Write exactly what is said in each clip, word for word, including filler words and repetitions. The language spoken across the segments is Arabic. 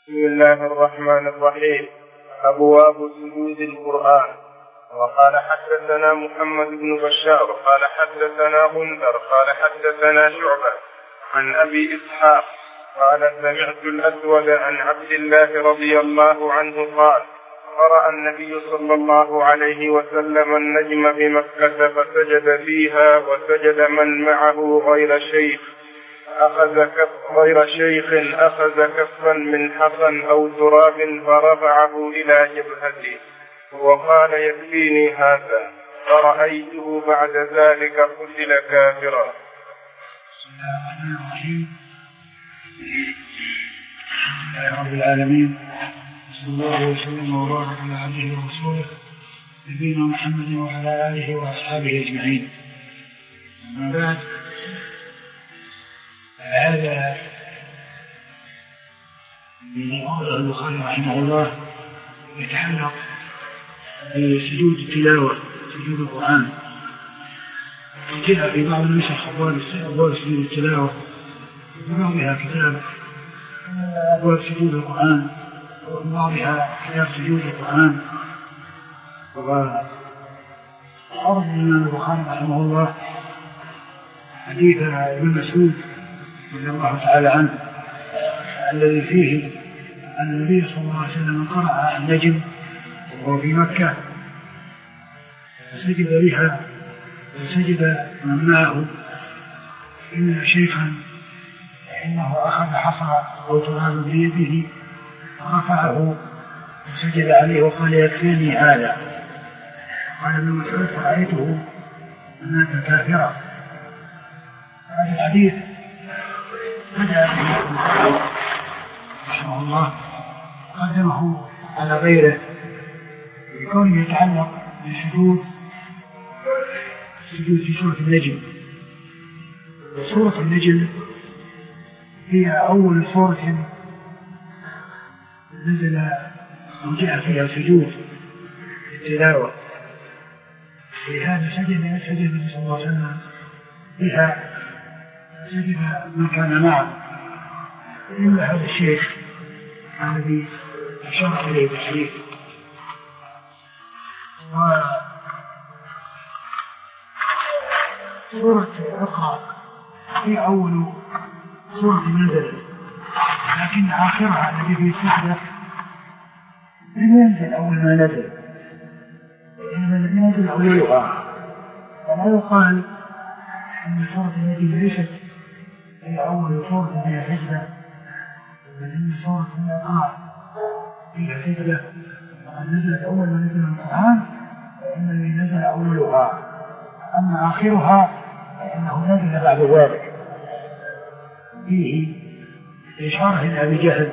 بسم الله الرحمن الرحيم. أبواب سجود القرآن. وقال حدثنا محمد بن بشار قال حدثنا غندر قال حدثنا شعبة عن أبي إسحاق قال سمعت الأسود عن عبد الله رضي الله عنه قال قرأ النبي صلى الله عليه وسلم النجم بمكة فسجد فيها وسجد من معه غير شيخ أخذ كف غير شيخ أخذ كفا من حصى أو تراب فرفعه إلى جبهته وقال يكفيني هذا، فرأيته بعد ذلك قتل كافرا. بسم الله الرحمن الرحيم. الحمد لله رب العالمين، صلى الله وسلم وبارك على عبده ورسوله نبينا محمد وعلى آله وأصحابه أجمعين. أما بعد، هذا من قول البخاري رحمه الله يتعلق بسجود التلاوة، سجود القرآن. جاء في بعض النسخ أبواب سجود التلاوة، وفي بعضها كتاب أبواب سجود القرآن، وفي بعضها كتاب سجود القرآن. وأرد من البخاري رحمه الله حديث ابن مسعود رضي الله تعالى عنه الذي فيه أن النبي صلى الله عليه وسلم قرأ النجم وهو في مكة فسجد بها وسجد من معه إن شيخا إنه أخذ حصى أو تراب بيده رفعه وسجد عليه وقال يكفيني هذا. قال ابن مسعود رأيته مات كافرا. هذا الحديث بدأ به رحمه الله قدمه على غيره بكونه يتعلق بسجود سجود في سورة النجم. سورة النجم هي أول سورة نزل وجاء فيها سجود التلاوة، لهذا سجد سجد النبي صلى الله عليه وسلم بها، سجد من كان معه إلا هذا الشيخ الذي أشار إليه بالحديث. وسورة اقرأ هي أول سورة نزلت، لكن آخرها الذي في السجدة لم ينزل أول ما نزل، إنما الذي نزل أولها. ولا يقال أن سورة النجم ليست هي أول سورة فيها سجدة، بل إن سورة اقرأ فيها سجدة وقد نزلت أول ما نزل القرآن، فإن الذي نزل أولها، أما آخرها فإنه نزل بعد ذلك. فيه إشارة إلى أبي جهل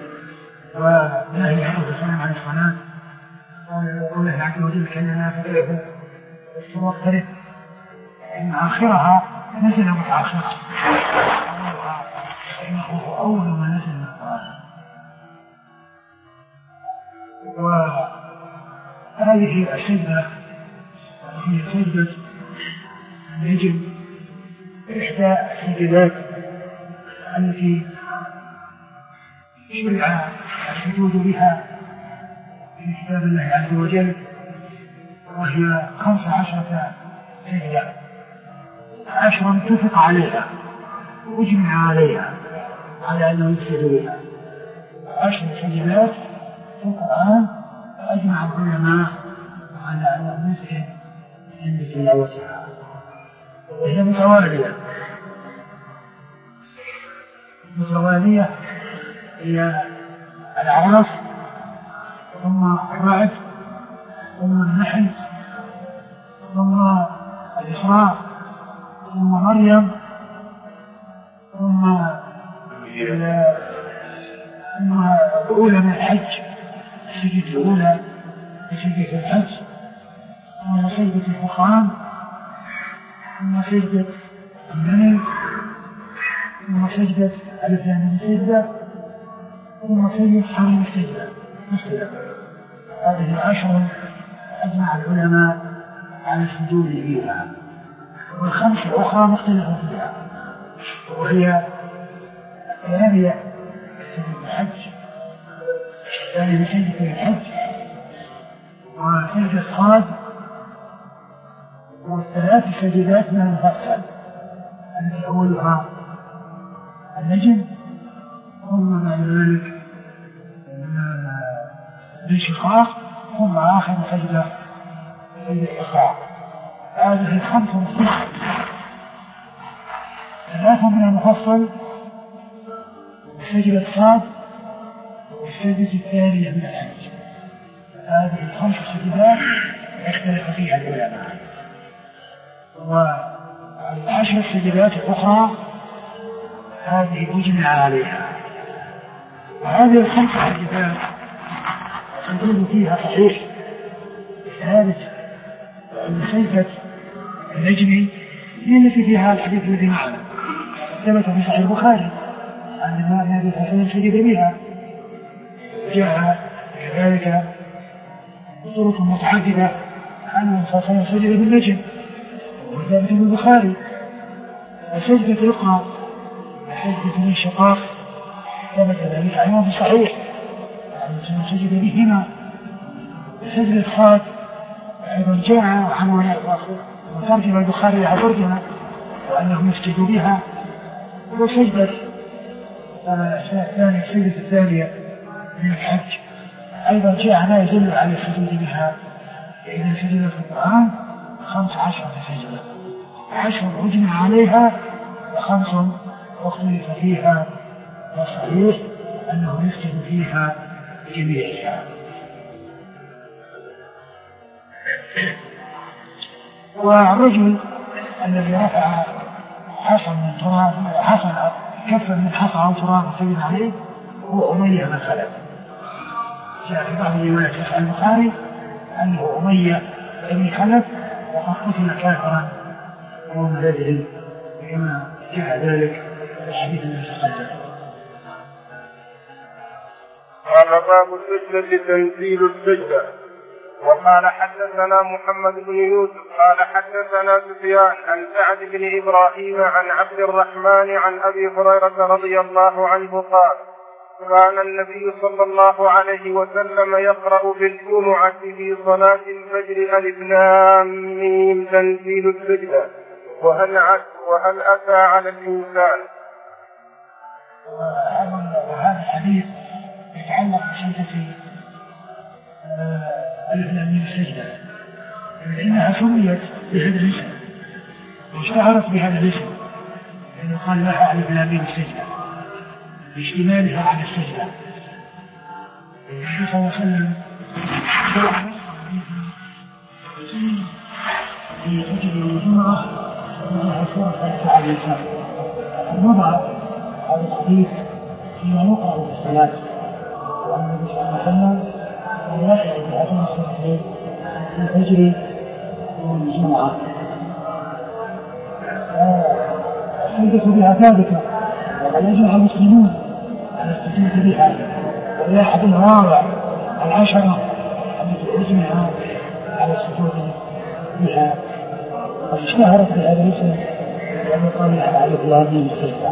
ونهي عنه السلام عن الصلاة، وقوله عز وجل كلنا فدعه الصلاة، إن آخرها نزل متأخرا، إنه أول ما نزل من القرآن. وهذه السجدة هي سجدة النجم، إحدى السجدات التي شرع السجود بها في كتاب الله عز وجل، وهي خمس عشرة سجدة، عشرا اتفق عليها وأجمع عليها على أنه يسجد بها، عشر سجدات في القرآن أجمع العلماء على أنه يسجد عند تلاوتها، وهي متوالية متوالية هي الأعراف ثم الرعد ثم النحل ثم الإسراء ثم مريم ثم ثم الأولى من الحج، السجدة الأولى سجدة الحج، ثم سجدة الفرقان، ثم سجدة النمل، ثم سجدة ألف لام سجدة، ثم سجدة حرم السجدة مثلا. هذه العشر أجمع العلماء على السجود فيها، والخمس الأخرى مختلف فيها، وهي الثانية سجدة الحج هذه سجدة الحج وسجدة صاد والثلاث سجدات من المفصل التي أولها النجم ثم بعد ذلك الانشقاق ثم آخر سجدة سجدة الإقراء. هذه خمس سجدات ثلاثة من المفصل سجدة صاد والسجدة الثانية من الحج. هذه الخمس سجدات اختلف فيها العلماء. والعشر السجدات الأخرى هذه أجمع عليها. وهذه الخمس سجدات السجود فيها صحيح. الثالث أن سجدة النجم هي التي فيها الحديث الذي معنا ثبت في صحيح البخاري أن النبي صلى الله عليه وسلم سجد بها. جاء كذلك بطرق متعددة أنه صلى الله عليه وسلم سجد بالنجم وذلك في البخاري. وسجدة الإقراء وسجدة الانشقاق ثبت ذلك عنه في صحيح أنه سجد بهما. سجدة صاد أيضا جاء عنه وترجم البخاري على ترجمة وأنهم يسجدوا بها. وسجدة الثانية السجدة الثانية من الحج أيضا جاء ما يدل على السجود بها. إذا سجد في القرآن خمس عشر سجدة، عشر أجمع عليها وخمس اختلف فيها، والصحيح أنه يسجد فيها جميعها. والرجل الذي رفع حصى من تراب حصى كفا من حصى أو تراب سجد عليه هو أمية بن خلف. جاء في بعض روايات صحيح البخاري أنه أمية بن خلف وقد قتل كافرا يوم بدر كما جاء ذلك في الحديث الذي تقدم. قال باب السجدة تنزيل السجدة. وقال حدثنا محمد بن يوسف قال حدثنا سفيان عن سعد بن إبراهيم عن عبد الرحمن عن أبي هريرة رضي الله عنه قال كان النبي صلى الله عليه وسلم يقرأ بالجمعة في صلاة الفجر ألف لام ميم تنزيل السجدة وهل وهل أتى على الإنسان. وهذا الحديث يتعلق بسجدة ألف لام ميم السجدة لأنها سميت بهذا الاسم واشتهرت بهذا الاسم لأنه قال لها ألف لام ميم السجدة باشتمالها على السجدة. النبي صلى الله عليه وسلم في فجر الجمعة وضع سورة على الإنسان وضع هذا الحديث فيما يقرأ في الصلاة وأن النبي صلى الله عليه وسلم يقرأ بهذين السورتين في فجر الجمعة. السجدة بها ثابتة وقد يجمع المسلمون على السجود بها وهي أحد الرابع العشرة التي أجمع على السجود بها واشتهرت بهذا الاسم لأنه قال لها ألف لام ميم السجدة.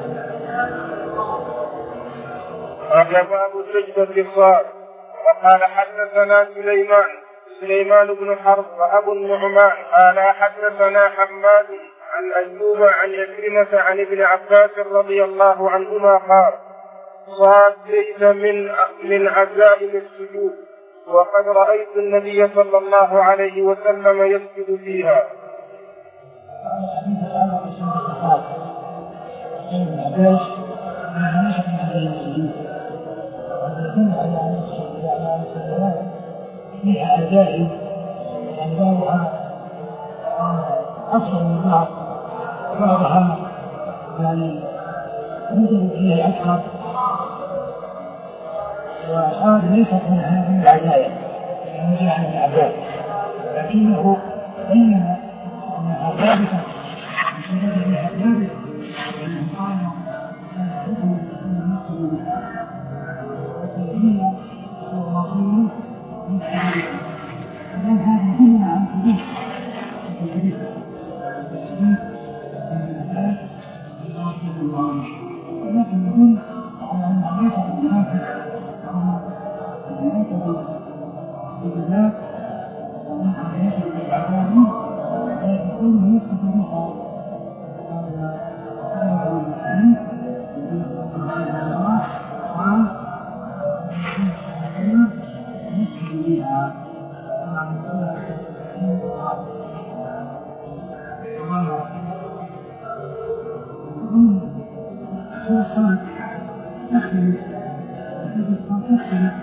قال باب السجدة الصاد. وقال حدثنا سليمان سليمان بن حرب وأبو النعمان قال حدثنا حماد عن أيوب عن عكرمة عن ابن عباس رضي الله عنهما قال صاد ليس من من عزائم السجود وقد رأيت النبي صلى الله عليه وسلم يسجد فيها. فيها عزائم أنواعها أكثر من بعض بعضها يعني يوجد فيها الأكثر وهذا ليست من هذه العزائم يعني جاء عن العباد لكنه بين أنها ثابتة بسبب بها ثابت لأنه قال أنه المسلمين والسلمين والمصيرين مستحيل إذن هذه كلها عن حديث الحديث التسليم من الناس ولكن يدل على أن ليس بالنافع الصوت يختلف وجود الصوت يختلف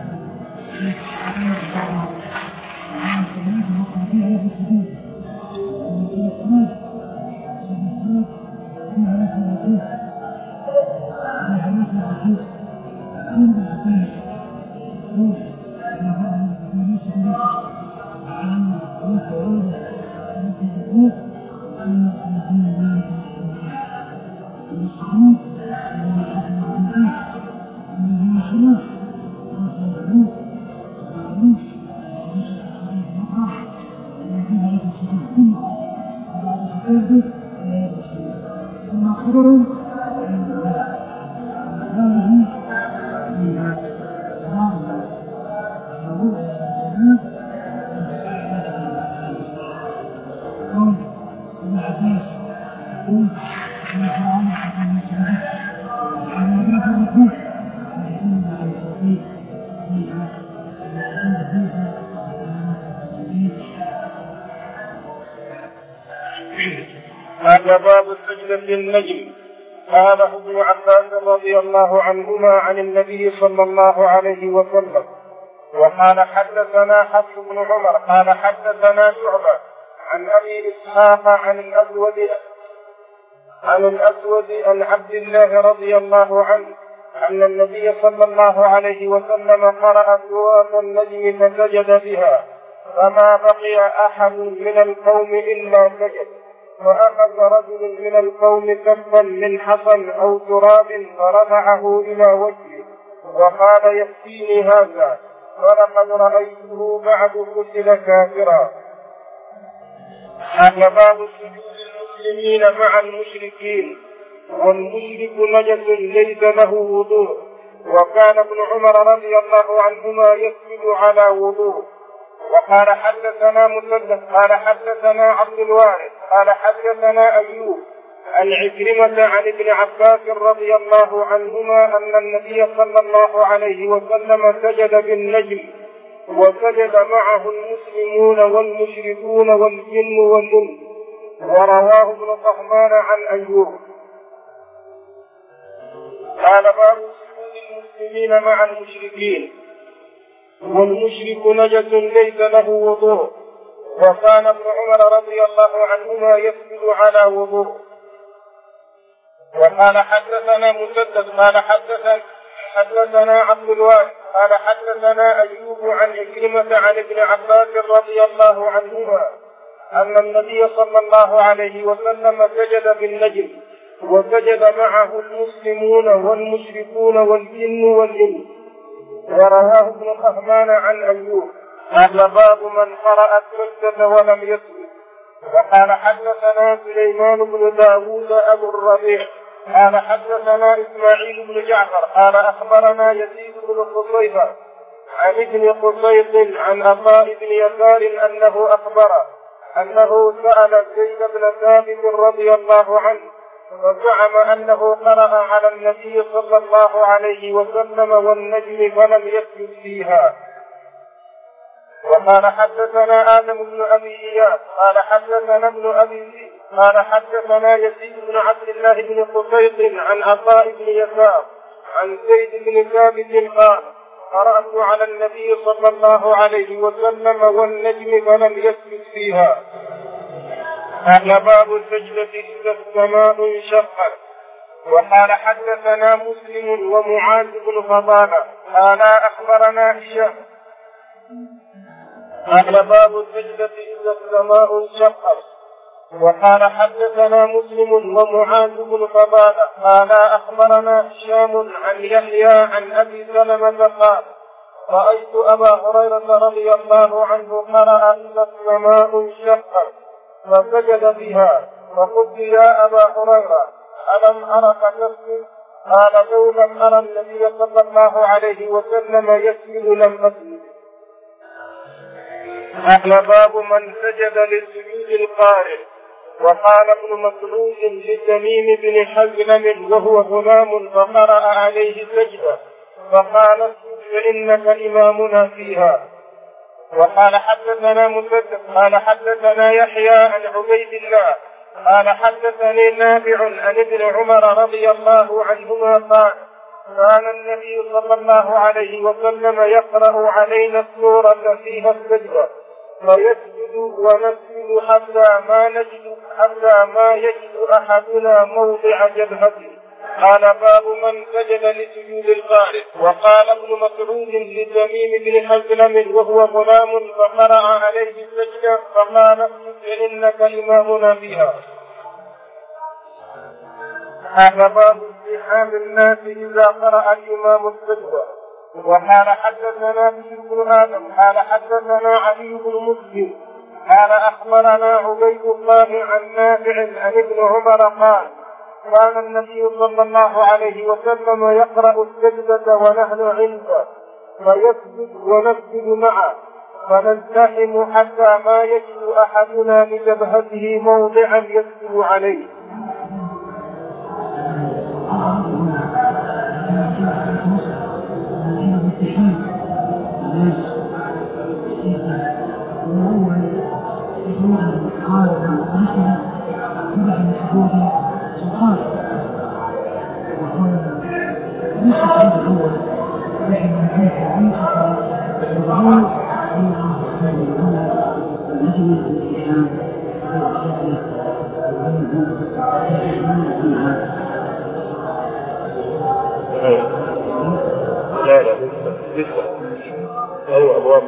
هذا باب السجدة للنجم. قال ابن عباس رضي الله عنهما عن النبي صلى الله عليه وسلم. وقال حدثنا حفص بن عمر قال حدثنا شعبة عن أبي إسحاق عن الأسود عن الأسود عن عبد الله رضي الله عنه أن النبي صلى الله عليه وسلم قرأ سورة النجم فسجد بها، فما بقي أحد من القوم إلا سجد. فأخذ رجل من القوم كفا من حصى أو تراب فرفعه إلى وجهه وقال يكفيني هذا، ولقد رأيته بعد قتل كافرا. هذا باب سجود المسلمين مع المشركين. والمشرك نجس ليس له وضوء، وكان ابن عمر رضي الله عنهما يسجد على وضوء. وقال حدثنا مسدد قال حدثنا عبد الوارث قال حدثنا أيوب عن عكرمة عن ابن عباس رضي الله عنهما أن النبي صلى الله عليه وسلم سجد بالنجم، وسجد معه المسلمون والمشركون والجن والإنس. ورواه ابن طهمان عن أيوب. قال باب سجود المسلمين مع المشركين. والمشرك نجس ليس له وضوء، وكان ابن عمر رضي الله عنهما يسجد على وضوء. وقال حدثنا مسدد قال حدثنا حدثنا عبد الوارث قال حدثنا أيوب عن عكرمة عن ابن عباس رضي الله عنهما أن النبي صلى الله عليه وسلم سجد بالنجم، وسجد معه المسلمون والمشركون والجن والإنس. ورواه ابن طهمان عن أيوب. هذا باب من قرأ السجدة ولم يسجد. وقال حدثنا سليمان بن داوود أبو الربيع قال حدثنا إسماعيل بن جعفر قال أخبرنا يزيد بن قصيفة عن ابن قصيط عن عطاء بن يسار أنه أخبر أنه سأل زيد بن ثابت رضي الله عنه وزعم أنه قرأ على النبي صلى الله عليه وسلم والنجم فلم يسجد فيها. وقال حدثنا آدم بن أبي إياس قال حدثنا ابن أبي قال حدثنا يزيد بن عبد الله بن قصيط عن عطاء بن يسار عن زيد بن ثابت قال قرأت على النبي صلى الله عليه وسلم والنجم فلم يسجد فيها. هذا باب السجدة إذا السماء انشقت. وقال حدثنا مسلم ومعاذ بن فضالة قال أخبرنا هشام. هذا باب السجدة إذا السماء انشقت. وقال حدثنا مسلم ومعاذ بن فضالة قال أخبرنا هشام عن يحيى عن أبي سلمة قال رأيت أبا هريرة رضي الله عنه قرأ إذا السماء انشقت فسجد بها، فقلت يا أبا هريرة ألم أرك تسجد؟ قال لو لم أرى النبي صلى الله عليه وسلم يسجد لم أسجد. هذا باب من سجد للسجود القارئ. وقال ابن مسعود لتميم بن حزم وهو غلام فقرأ عليه سجدة فقال اسجد فإنك إمامنا فيها. وقال حدثنا مسدد قال حدثنا يحيى عن عبيد الله قال حدثني نافع عن ابن عمر رضي الله عنهما قال كان النبي صلى الله عليه وسلم يقرأ علينا السورة فيها السجدة فيسجد ونسجد حتى ما نجد حتى ما يجد أحدنا موضع جبهته. قال باب من سجد لسجود القارئ. وقال ابن مسعود لتميم بن حزلم وهو غلام فقرأ عليه السجدة فقال اسجد إنك إمامنا بها. هذا باب استحباب الناس إذا قرأ الإمام السجدة. وقال حدثنا بن آدم قال حدثنا علي بن مسلم قال أخبرنا عبيد الله عن نافع عن ابن عمر قال كان النبي صلى الله عليه وسلم يقرأ السجدة ونحن عنده فيسجد ونسجد معه فنلتحم حتى ما يجد أحدنا بجبهته موضعا يسجد عليه. لا لا لسه أو أبواب.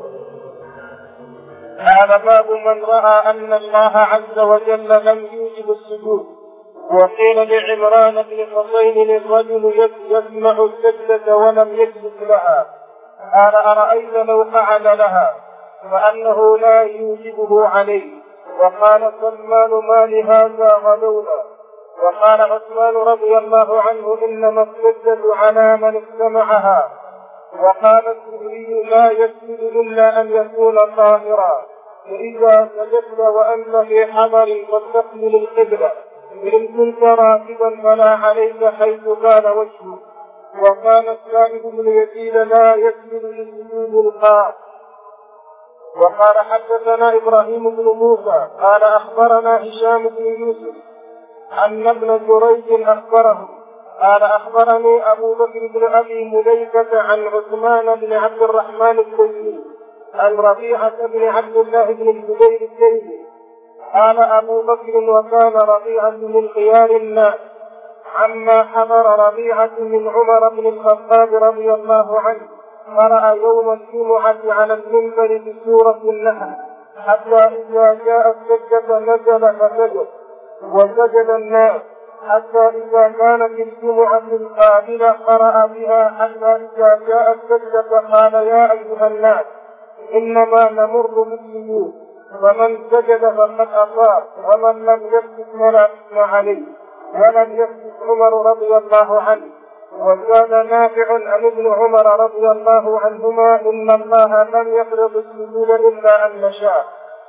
هذا باب من رأى أن الله عز وجل لم يوجب السجود. وقيل لعمران بن حسين الرجل يسمع السجدة ولم يجلس لها قال أرأيت لو فعل لها فأنه لا يوجبه عليه. وقال سلمان ما لهذا غلونا. وقال عثمان رضي الله عنه إنما السجدة على من استمعها. وقال الزهري لا يسجد إلا أن يكون طاهرا فإذا سجدت وأنت في حضر فاستقبل القبلة إن كنت راكبا فلا عليك حيث كان وجهه. وكان السائب بن يزيد لا يسجد لسجود الخاص. وقال حدثنا إبراهيم بن موسى قال أخبرنا هشام بن يوسف أن ابن جريج أخبره قال أخبرني أبو بكر بن أبي مليكة عن عثمان بن عبد الرحمن التيمي عن ربيعة بن عبد الله بن الزبير التيمي قال أبو بكر وكان ربيعة من خيار الناس عما حضر ربيعة من عمر بن الخطاب رضي الله عنه قرأ يوم الجمعة على المنبر بسورة النحل حتى إذا جاء السجدة نزل فسجد وسجد الناس حتى إذا كانت الجمعة القابلة قرأ بها حتى إذا جاء السجدة قال يا أيها الناس إنما نمر بالسجود ومن سجد فقد أصاب ومن لم يسجد فلا إثم عليه. ولم يسجد عمر رضي الله عنه. وزاد نافع عن ابن عمر رضي الله عنهما إن الله لم يفرض السجود إلا أن نشاء.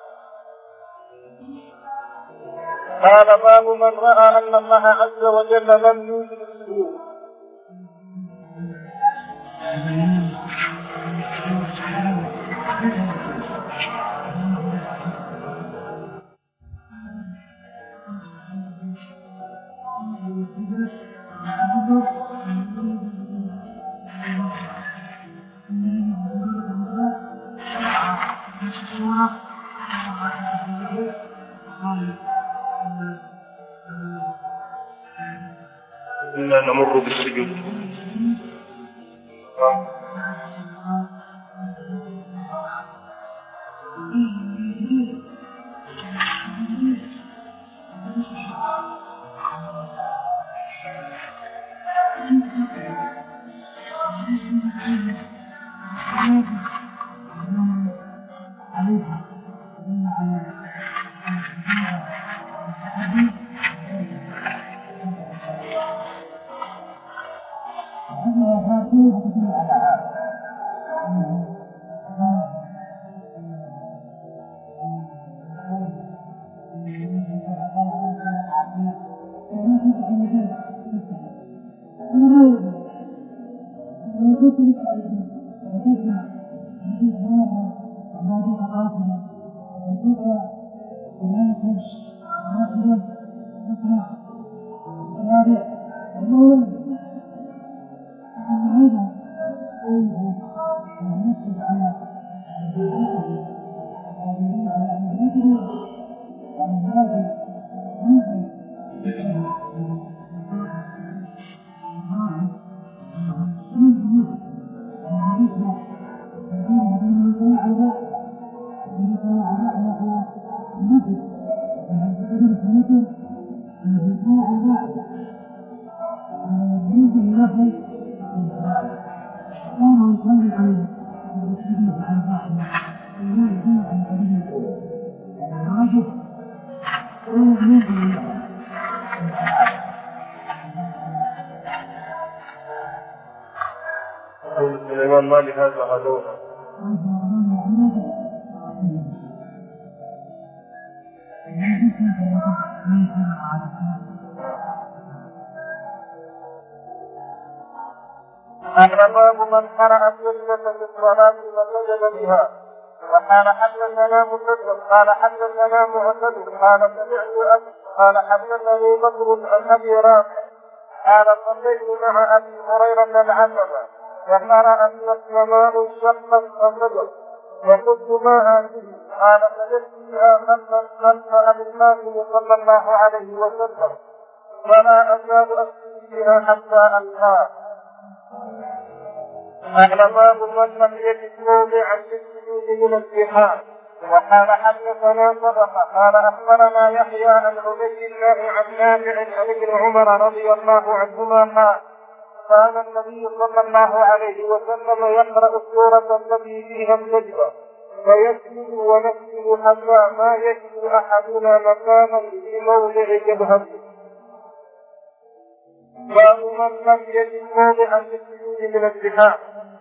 قال باب من رأى أن الله عز وجل لم يوجد السجود. إنا نمر بالسجود. الإمام مالك هذا غدوه أحرماه من قرأ السنة في الصلاة وسجد بها. وقال حدثنا مسدد قال حدثنا معتمد قال سمعت أبي قال حدثني بكر عن أبي رافع قال صليت مع أبي هريرة العتبة وقرأ أن السماء انشقت فسجد وقلت ما هذه قال سجدت فيها خلف خلف أبي القاسم صلى الله عليه وسلم ولا أزال أسجد فيها حتى ألقاه. أحرماه من لم يجد موضعا للسجود من الزحام. وقال حدثنا صدقة قال أخبرنا يحيى عن عبيد الله عن نافع عن ابن عمر رضي الله عنهما قال كان النبي صلى الله عليه وسلم يقرأ السورة التي فيها السجدة فيسجد ونسجد حتى ما يجد أحدنا مكانا في موضع جبهته. باب من لم يجد موضعا للسجود من الزحام.